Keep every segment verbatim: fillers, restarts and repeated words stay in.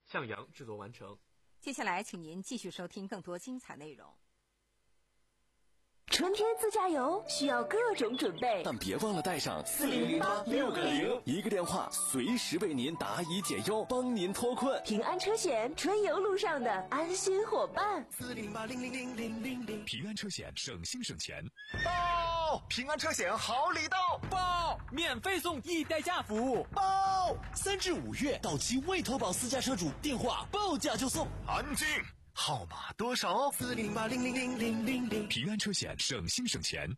向阳制作完成。 接下来请您继续收听更多精彩内容。 春天自驾游需要各种准备， 但别忘了带上四零零八六个零，一个电话随时为您答疑解忧，帮您脱困。 平安车险，春游路上的安心伙伴。 四零八零零零零零零， 平安车险，省心省钱。 报平安车险好礼到， 报免费送一代驾服务， 报三至五月到期未投保私家车主电话报价就送。 安静。号码多少？四零八零零零零零零。平安车险，省心省钱。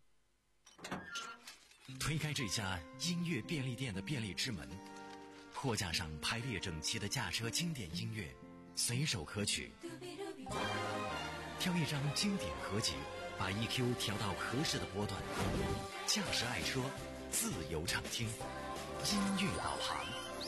推开这家音乐便利店的便利之门，货架上排列整齐的驾车经典音乐，随手可取。挑一张经典合集，把 E Q 调到合适的波段，驾驶爱车，自由畅听，音乐导航。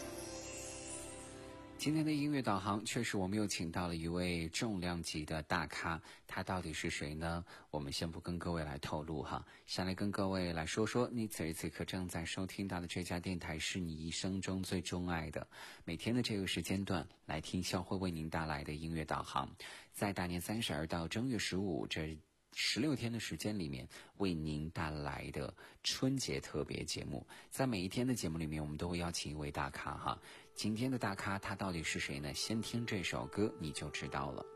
今天的音乐导航确实我们又请到了一位重量级的大咖，他到底是谁呢？我们先不跟各位来透露哈，先来跟各位来说说你此时此刻正在收听到的这家电台是你一生中最钟爱的，每天的这个时间段来听肖辉为您带来的音乐导航，在大年三十儿到正月十五这十六天的时间里面为您带来的春节特别节目。在每一天的节目里面我们都会邀请一位大咖哈，今天的大咖他到底是谁呢？先听这首歌你就知道了。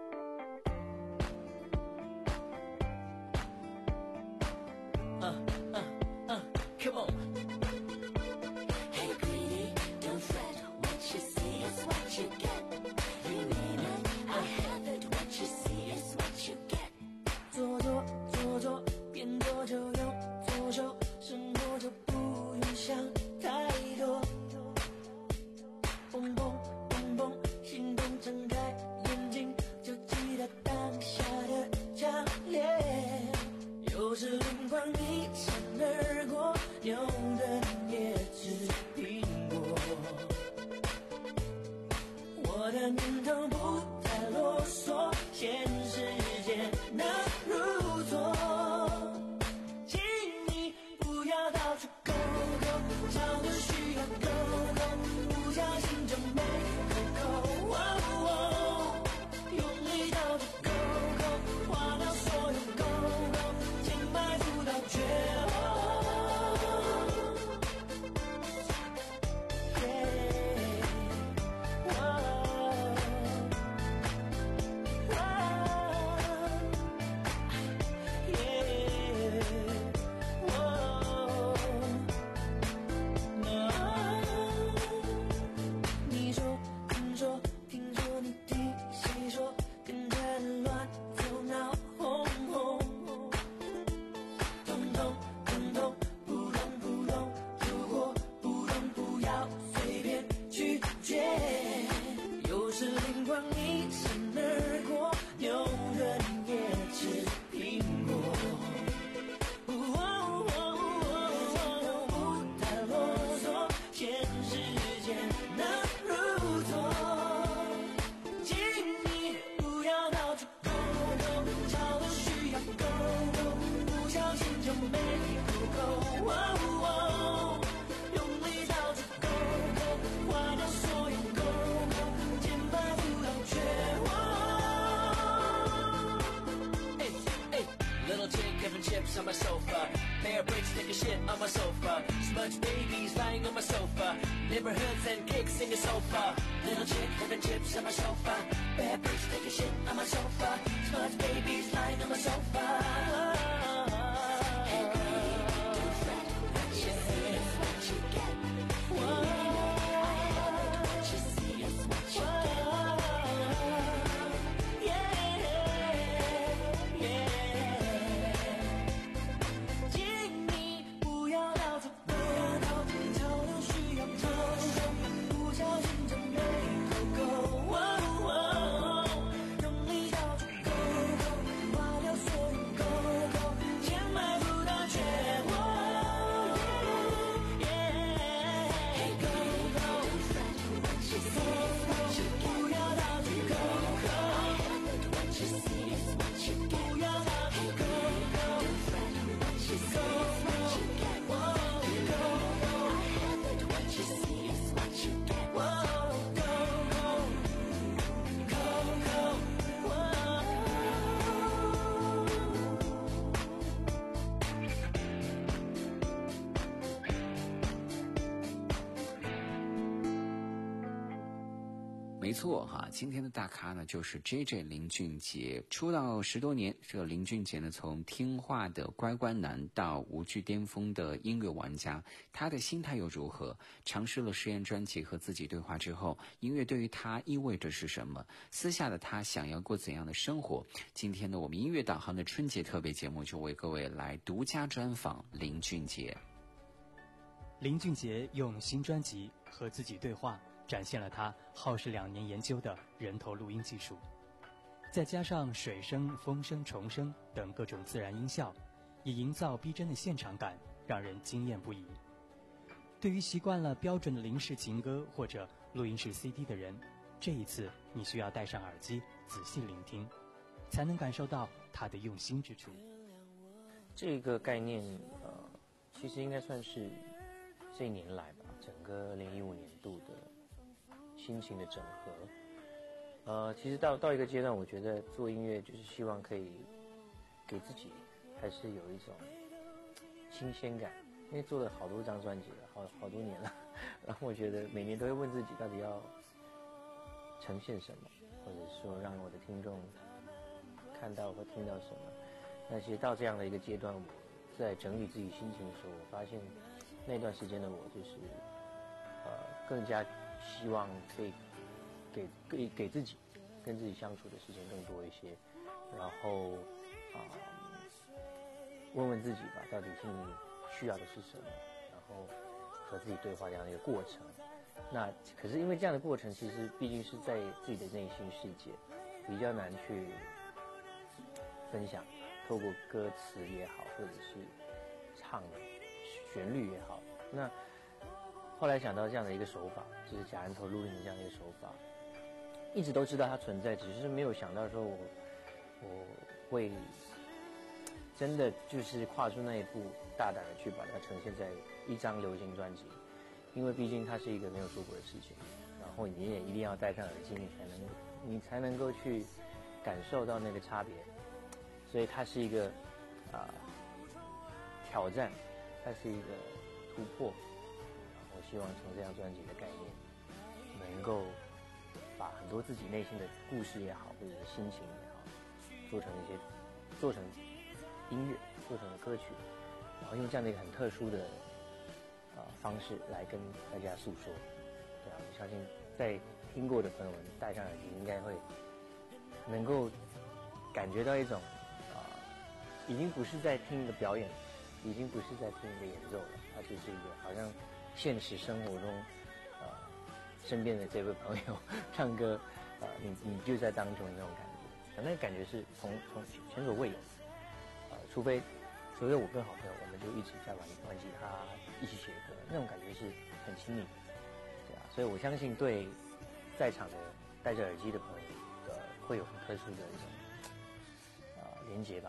uh, uh, uh, Come on. Hey greedy, don't fret, what you see is what you get. You mean it, I have it, what you see is what you get. 做做做做，边做就用左手，生活就不用想太多。蹦蹦蹦蹦，心动睁开眼睛，就记得当下的强烈。有时灵光一闪而过，牛人也吃苹果。我的念头不太啰嗦，现实间能如错，请你不要到处勾勾，吵得需要勾勾，不小心就没扣扣，哦哦，用力到处勾勾，划掉所有勾勾，先埋伏到绝望。On my sofa, pair of bricks take a shit on my sofa, smudge babies lying on my sofa, neighborhoods and kicks in the sofa, little chick having chips on my sofa, bad bricks take a shit on my sofa, smudge babies lying on my sofa. Hey greedy, don't fret, what you see is what you get. What you see is what you get. Yeah, yeah.用力到处勾勾，划掉所有勾没错哈，今天的大咖呢就是 J J 林俊杰。出道十多年，这个林俊杰呢从听话的乖乖男到无惧巅峰的音乐玩家，他的心态又如何？尝试了实验专辑和自己对话之后，音乐对于他意味着是什么？私下的他想要过怎样的生活？今天呢，我们音乐导航的春节特别节目就为各位来独家专访林俊杰。 林俊杰用新专辑和自己对话，展现了他耗时两年研究的人头录音技术，再加上水声、风声、虫声等各种自然音效，以营造逼真的现场感，让人惊艳不已。对于习惯了标准的林式情歌或者录音室 C D 的人，这一次你需要戴上耳机仔细聆听，才能感受到他的用心之处。 这个概念呃，其实应该算是这一年来吧，整个二零一五年度的心情的整合。呃，其实到到一个阶段，我觉得做音乐就是希望可以给自己还是有一种新鲜感，因为做了好多张专辑了，好好多年了，然后我觉得每年都会问自己到底要呈现什么，或者说让我的听众看到或听到什么。那其实到这样的一个阶段，我在整理自己心情的时候，我发现那段时间的我就是呃更加希望可以给给给自己跟自己相处的时间更多一些，然后啊、呃、问问自己吧，到底心里需要的是什么，然后和自己对话这样的一个过程。那可是因为这样的过程，其实毕竟是在自己的内心世界，比较难去分享，透过歌词也好，或者是唱的旋律也好。那后来想到这样的一个手法，就是假人头录音的这样一个手法，一直都知道它存在，只是没有想到说我我会真的就是跨出那一步，大胆的去把它呈现在一张流行专辑。因为毕竟它是一个没有做过的事情，然后你也一定要戴上耳机，你才能你才能够去感受到那个差别，所以它是一个啊、呃、挑战，它是一个突破。我希望从这张专辑的概念，能够把很多自己内心的故事也好，或者是心情也好，做成一些做成音乐，做成歌曲，然后用这样的一个很特殊的呃方式来跟大家诉说。对啊，我相信在听过的朋友们戴上耳机，应该会能够感觉到一种啊、呃，已经不是在听一个表演，已经不是在听一个演奏了，它就是一个好像现实生活中呃身边的这位朋友唱歌，呃你你就在当中的那种感觉，那个感觉是从从前所未有的，呃除非除非我跟好朋友，我们就一起在玩玩吉他，一起写歌，那种感觉是很亲密的，对啊，所以我相信对在场的戴着耳机的朋友，呃，会有很特殊的一种啊、呃、连结吧。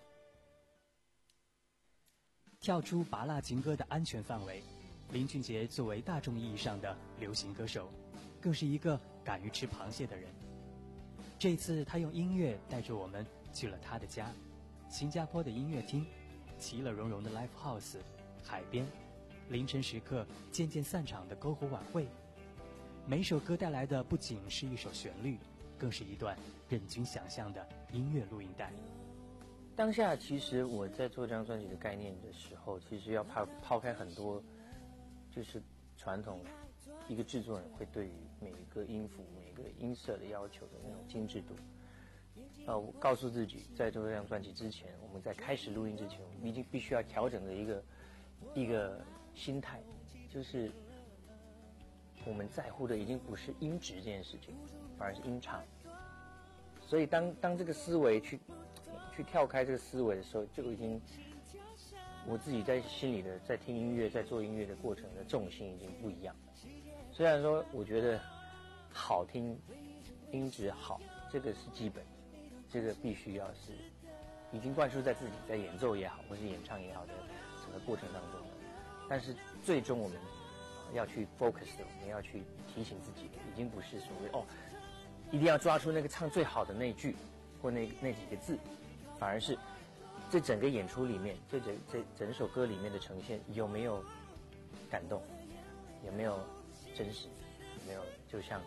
跳出拔蜡情歌的安全范围，林俊杰作为大众意义上的流行歌手，更是一个敢于吃螃蟹的人。这次他用音乐带着我们去了他的家，新加坡的音乐厅，其乐融融的 live house， 海边，凌晨时刻渐渐散场的篝火晚会。每首歌带来的不仅是一首旋律，更是一段任君想象的音乐录音带。 当下其实我在做这张专辑的概念的时候，其实要抛抛开很多就是传统一个制作人会对于每一个音符每个音色的要求的那种精致度。呃，我告诉自己，在做这张专辑之前，我们在开始录音之前，我们已经必须要调整的一个一个心态，就是我们在乎的已经不是音质这件事情，反而是音唱。所以当当这个思维去去跳开这个思维的时候，就已经我自己在心里的在听音乐在做音乐的过程的重心已经不一样了。虽然说我觉得好听音质好这个是基本，这个必须要是已经灌输在自己在演奏也好或是演唱也好的整个过程当中的，但是最终我们要去 focus 的，我们要去提醒自己的，已经不是所谓哦一定要抓出那个唱最好的那句或那那几个字，反而是这整个演出里面，这整这整首歌里面的呈现有没有感动，有没有真实，有没有就像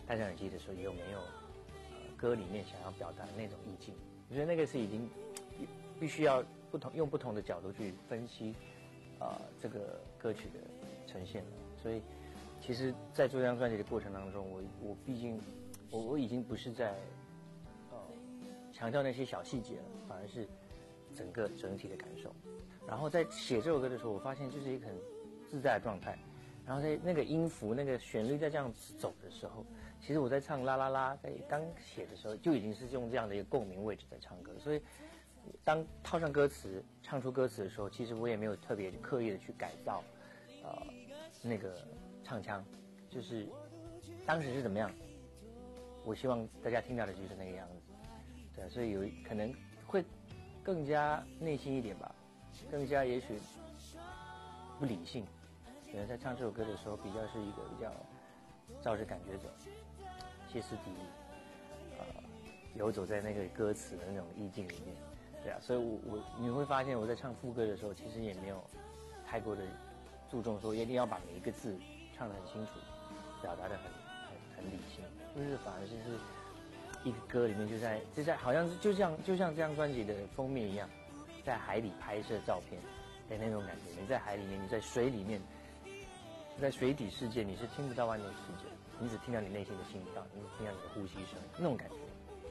戴上耳机的时候有没有呃歌里面想要表达的那种意境。我觉得那个是已经必须要不同用不同的角度去分析啊、呃、这个歌曲的呈现了。所以其实在做这张专辑的过程当中，我我毕竟我我已经不是在呃强调那些小细节了，反而是整个整体的感受。然后在写这首歌的时候，我发现就是一个很自在的状态。然后在那个音符、那个旋律在这样子走的时候，其实我在唱啦啦啦，在刚写的时候就已经是用这样的一个共鸣位置在唱歌。所以当套上歌词、唱出歌词的时候，其实我也没有特别刻意的去改造，呃，那个唱腔，就是当时是怎么样，我希望大家听到的就是那个样子。对，所以有可能会更加内心一点吧，更加也许不理性。可能在唱这首歌的时候，比较是一个比较照着感觉走，歇斯底里，呃，游走在那个歌词的那种意境里面，对啊，所以我我你会发现我在唱副歌的时候，其实也没有太过的注重说一定要把每一个字唱得很清楚，表达得很很很理性，就是反而就是一个歌里面就在就在好像是就像就像这张专辑的封面一样，在海里拍摄照片的那种感觉，你在海里面，你在水里面。在水底世界，你是听不到外面的世界，你只听到你内心的心跳，你只听到你的呼吸声，那种感觉。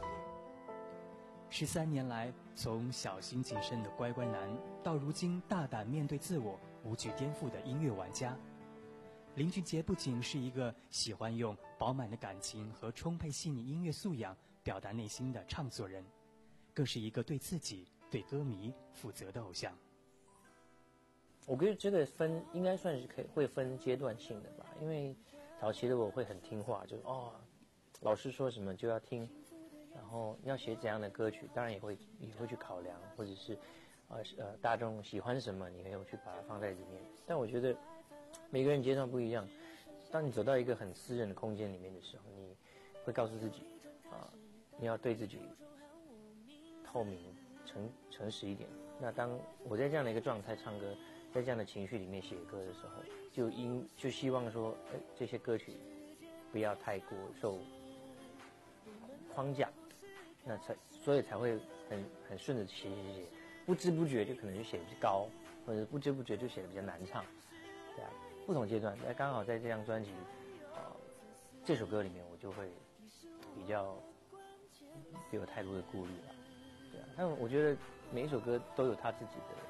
十三年来，从小心谨慎的乖乖男，到如今大胆面对自我、无惧颠覆的音乐玩家，林俊杰不仅是一个喜欢用饱满的感情和充沛细腻音乐素养表达内心的唱作人，更是一个对自己、对歌迷负责的偶像。 我觉得这个分应该算是可以会分阶段性的吧，因为早期的我会很听话，就哦，老师说什么就要听，然后要写怎样的歌曲，当然也会也会去考量，或者是呃呃大众喜欢什么，你也有去把它放在里面。但我觉得每个人阶段不一样，当你走到一个很私人的空间里面的时候，你会告诉自己啊、呃，你要对自己透明、诚诚实一点。那当我在这样的一个状态唱歌。在这样的情绪里面写歌的时候，就因就希望说，哎，这些歌曲不要太过受框架，那才所以才会很很顺着写写写，不知不觉就可能就写的比较高，或者不知不觉就写的比较难唱，对啊，不同阶段，那刚好在这张专辑，呃，这首歌里面我就会比较没有太多的顾虑了，对啊，但我觉得每一首歌都有它自己的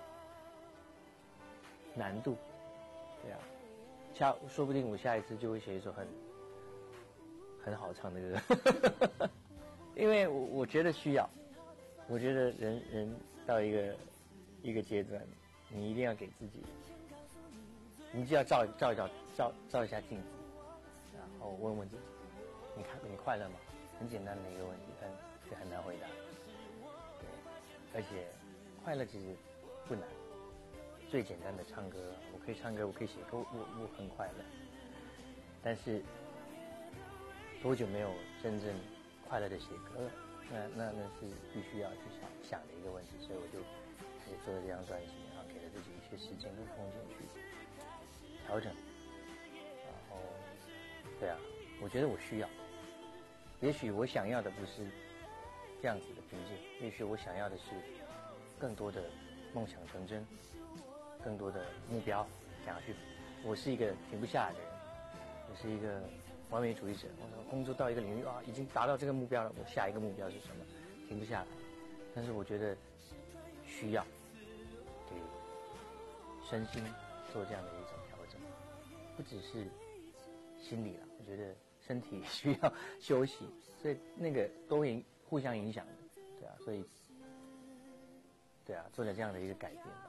难度，对啊，下说不定我下一次就会写一首很很好唱的歌，因为我我觉得需要，我觉得人人到一个一个阶段，你一定要给自己，你就要照照一照照照一下镜子，然后问问自己，你看你快乐吗？很简单的一个问题，但是很难回答，对，而且快乐其实不难。最简单的唱歌，我可以唱歌，我可以写歌，我我很快乐。但是多久没有真正快乐的写歌了？那那那是必须要去想想的一个问题，所以我就开始做了这张专辑，然后给了自己一些时间跟空间去调整。然后，对啊，我觉得我需要。也许我想要的不是这样子的平静，也许我想要的是更多的梦想成真。更多的目标想要去，我是一个停不下来的人，我是一个完美主义者。我说工作到一个领域啊，已经达到这个目标了，我下一个目标是什么？停不下来。但是我觉得需要给身心做这样的一种调整，不只是心理了，我觉得身体需要休息，所以那个都影互相影响的，对啊，所以对啊，做了这样的一个改变吧。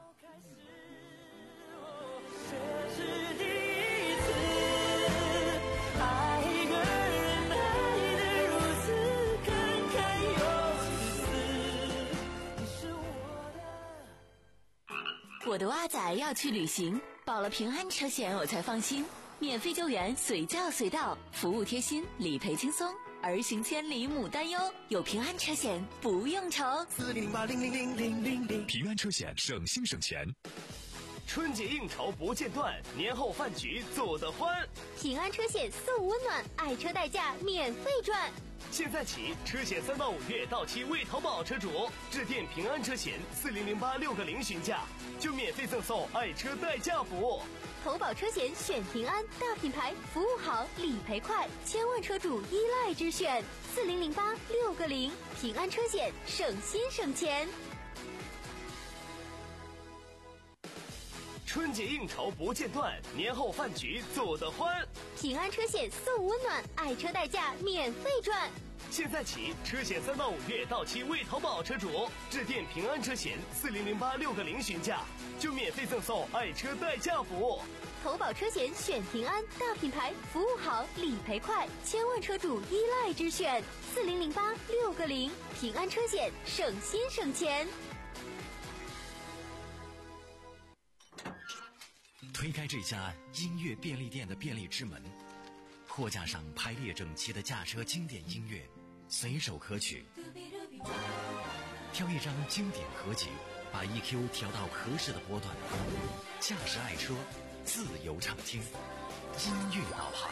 这是第一次爱一个人，爱得如此慷慨又自私。你是我的，我的蛙仔要去旅行，保了平安车险我才放心。免费救援，随叫随到，服务贴心，理赔轻松，儿行千里母担忧，有平安车险不用愁。 四零零八零零零零零零，平安车险省心省钱。 春节应酬不间断，年后饭局做得欢。 平安车险送温暖，爱车代驾免费赚。 现在起，车险三到五月到期未投保车主，致电平安车险四零零八六个零询价，就免费赠送爱车代驾服务。 投保车险选平安，大品牌，服务好，理赔快，千万车主依赖之选。四零零八六个零，平安车险，省心省钱。 春节应酬不间断，年后饭局做得欢。 平安车险送温暖，爱车代驾免费赚。 现在起，车险三到五月到期未投保车主，致电平安车险四零零八六个零询价，就免费赠送爱车代驾服务。 投保车险选平安，大品牌，服务好，理赔快，千万车主依赖之选。四零零八六个零，平安车险，省心省钱。 推开这家音乐便利店的便利之门，货架上排列整齐的驾车经典音乐，随手可取。挑一张经典合集，把 E Q 调到合适的波段，驾驶爱车，自由畅听，音乐导航。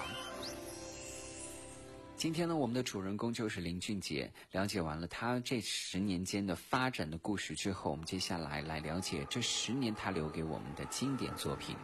今天呢，我们的主人公就是林俊杰。了解完了他这十年间的发展的故事之后，我们接下来来了解这十年他留给我们的经典作品。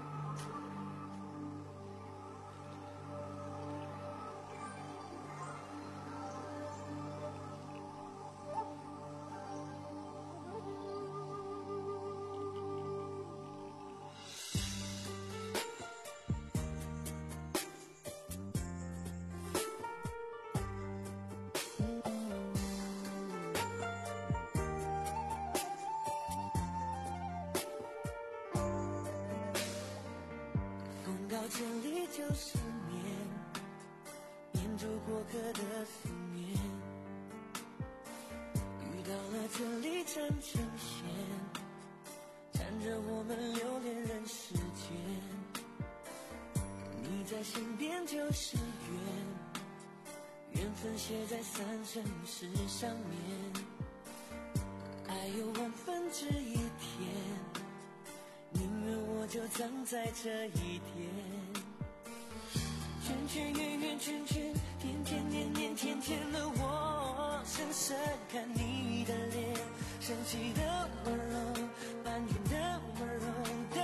这里就是念，念住过客的思念，遇到了这里缠成线，缠着我们留恋人世间。你在身边就是缘，缘分写在三生石上面，爱有万分之一天，宁愿我就葬在这一天。圈圈圆圆圈圈，天天年年天天的我，深深看你的脸，生气的温柔，埋怨的温柔的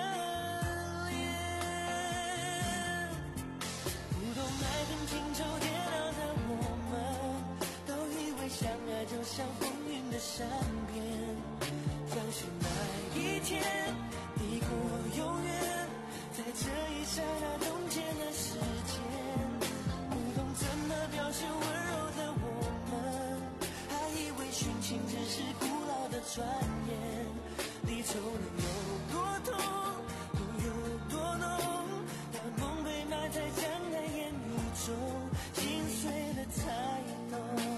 脸。不懂爱恨情仇煎熬的我们，都以为相爱就像风云的善变，相信那一天抵过永远，在这一刹那冻结了时间。不懂怎么表现温柔的我们，还以为殉情只是古老的传言。离愁能有多痛，痛有多浓，当梦被埋在江南烟雨中，心碎了才懂。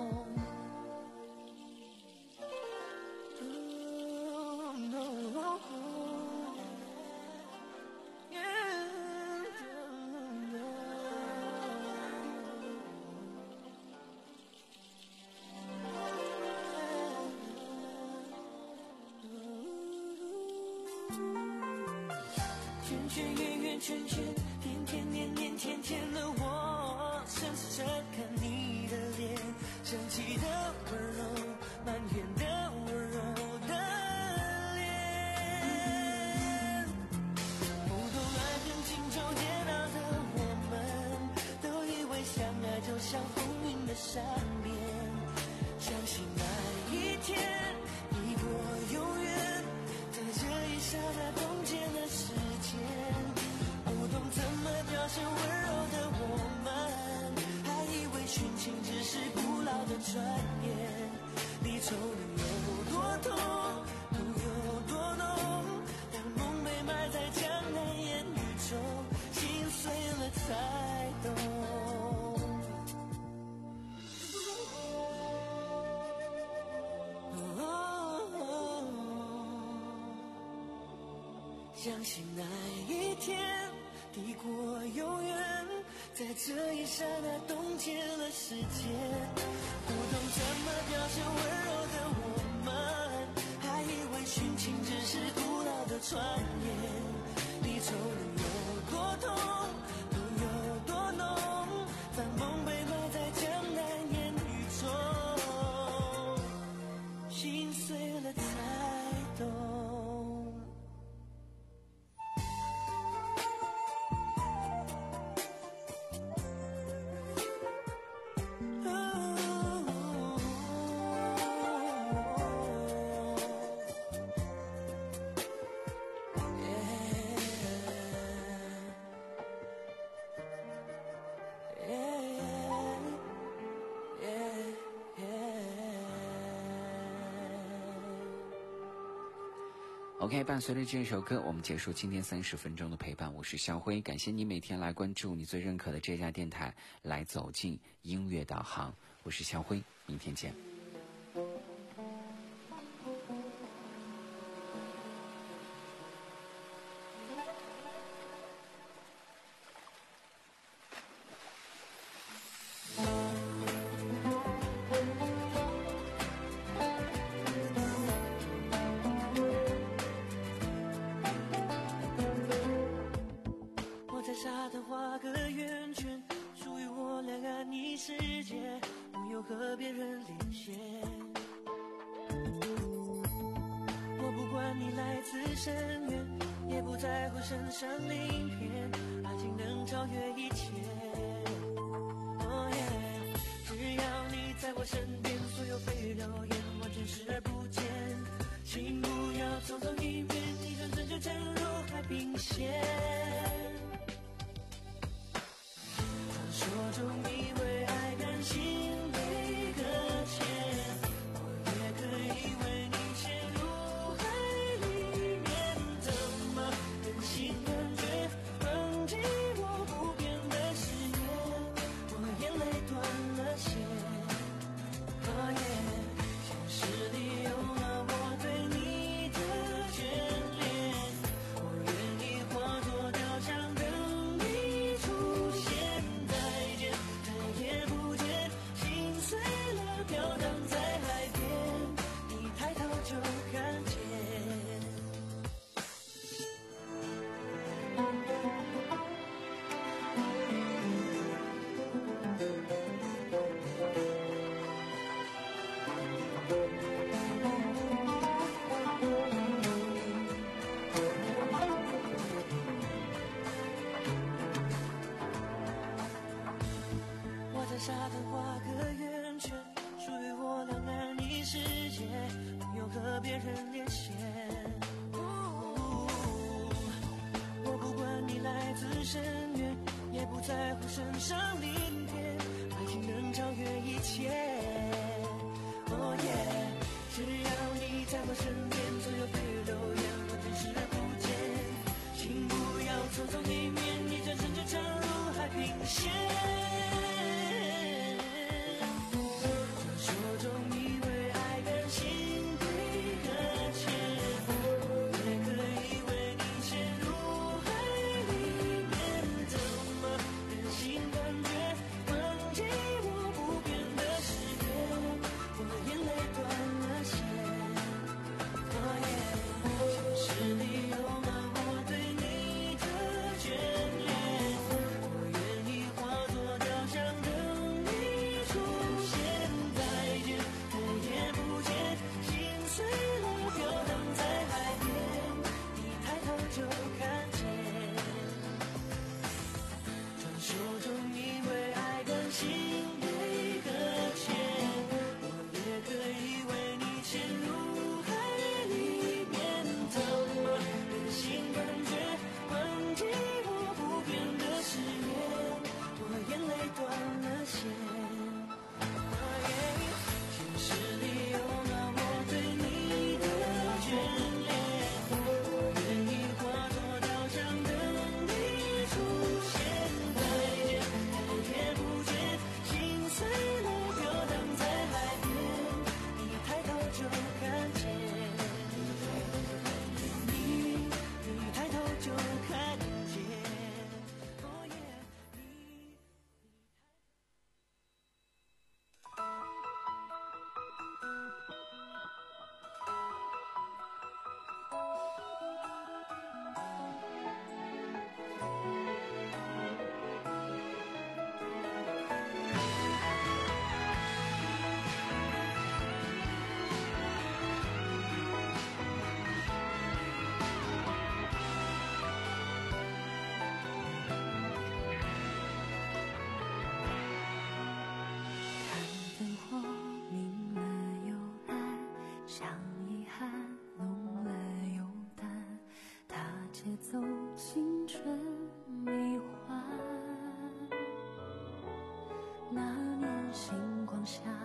圈圈圆圆圈圈，天天年年天天的我，深深看你的脸，生气的温柔，埋怨的温柔的脸。不懂爱恨情仇煎熬的我们，都以为相爱就像风云的善变，相信那一天抵过永远，在这一刹那冻结了时间。不懂怎么表现温柔的我们，还以为殉情只是古老的传言。离愁能有多痛，痛有多浓，当梦被埋在江南烟雨中，心碎了才懂。相信那一天抵过永远，在这一刹那冻结了时间。不懂怎么表现温柔的我们，还以为殉情只是古老的传言。 OK， 伴随着这首歌，我们结束今天三十分钟的陪伴。我是肖辉，感谢你每天来关注你最认可的这家电台，来走进音乐导航。我是肖辉，明天见。 沙滩画个圆圈，属于我两岸一世界，不用和别人连线。我不管你来自深渊，也不在乎身上鳞片，爱情能超越一切。Oh yeah， 只要你在我身边，所有蜚语流言完全视而不见。请不要匆匆一面，一转身就沉入海平线。说中以为爱甘心被搁浅，我也可以为你陷入海里面，怎么忍心感觉放弃我不变的誓言，我眼泪断了线。Oh yeah， 现实里有了我对你的眷恋，我愿意化作雕像等你出现。也不见，心碎了飘荡在海边，你抬头就看见。我在沙滩画个圆圈，属于我两岸一世界，不用和别人连线。我不管你来自深渊，也不在乎身上鳞片，爱情能超越一切。Oh yeah， 只要你在我身边，所有蜚语流言完全视而不见。请不要匆匆一面，一转身就沉入海平线。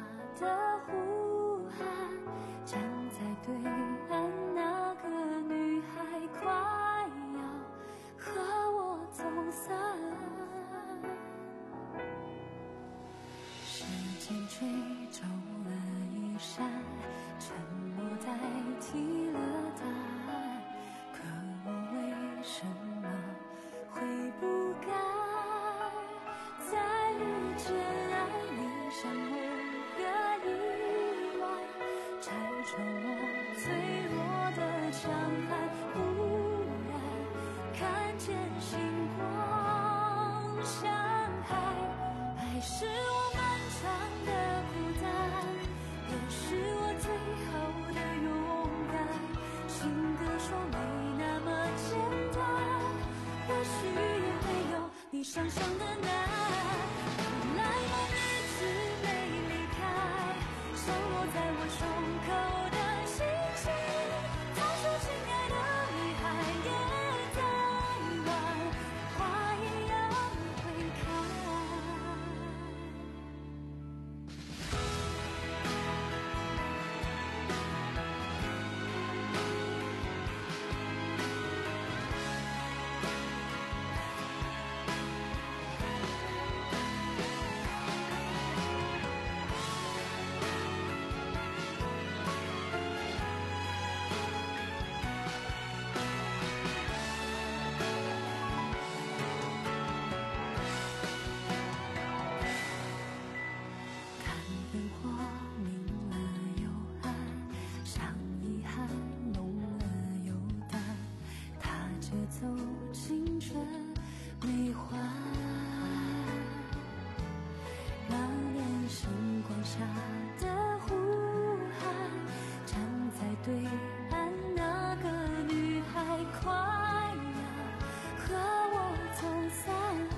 对岸那个女间吹皱了衣衫，沉默代替了答案，可我为什么会不该在遇见爱你像某个意外，拆穿我脆弱的强悍，忽然看见星光相海。爱是我漫长的孤单，也是我最后的勇敢。情歌说没那么简单，或许也没有你想象的难。原来梦一直没离开，降落在我胸口的星星。他说亲爱的你还也在玩，花一样会开。看灯火明了又暗，像遗憾浓了又淡，踏着走青春没还。那年星光下的呼喊，站在对岸那个女孩，快呀和我走散。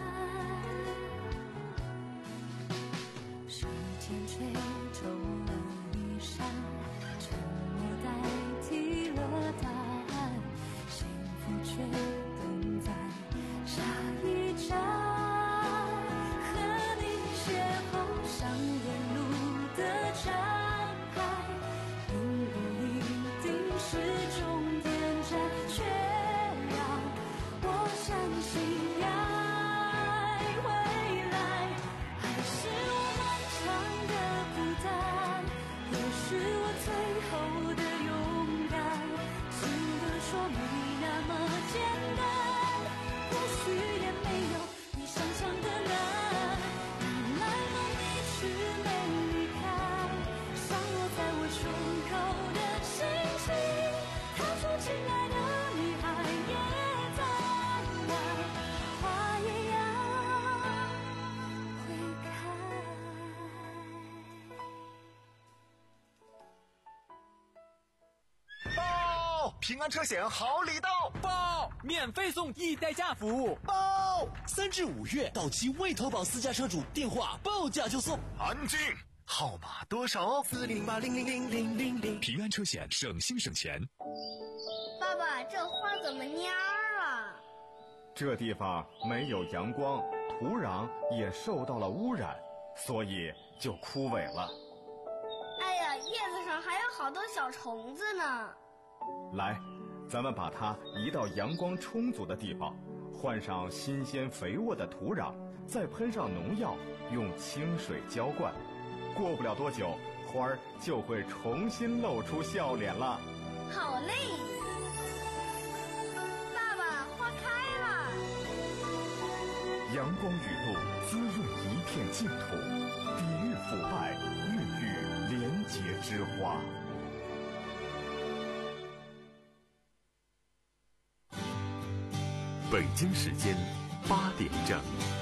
时间吹皱了衣衫，沉默代替了答案，幸福却等在下一站。和你邂逅上沿路的展开，并不一定是终点站，却让我相信爱未来。爱是我漫长的孤单，也是我最后的勇敢。情歌说没那么简单，或许也没有你想象的难。原来梦一直没离开，降落在我胸口的星星。他说亲爱的你还也在玩，花一样会开。 报！平安车险好礼到！ 报！免费送易代驾服务。 报！三至五月到期未投保私家车主电话报价就送。 安静！号码多少？ 四零八零零零零零零。 平安车险，省心省钱。 爸爸，这花怎么蔫儿了？ 这地方没有阳光，土壤也受到了污染，所以就枯萎了。 哎呀，叶子上还有好多小虫子呢。 来，咱们把它移到阳光充足的地方，换上新鲜肥沃的土壤，再喷上农药，用清水浇灌。过不了多久，花儿就会重新露出笑脸了。 好嘞！爸爸，花开了。 阳光雨露滋润一片净土，抵御腐败，孕育廉洁之花。 北京时间八点整。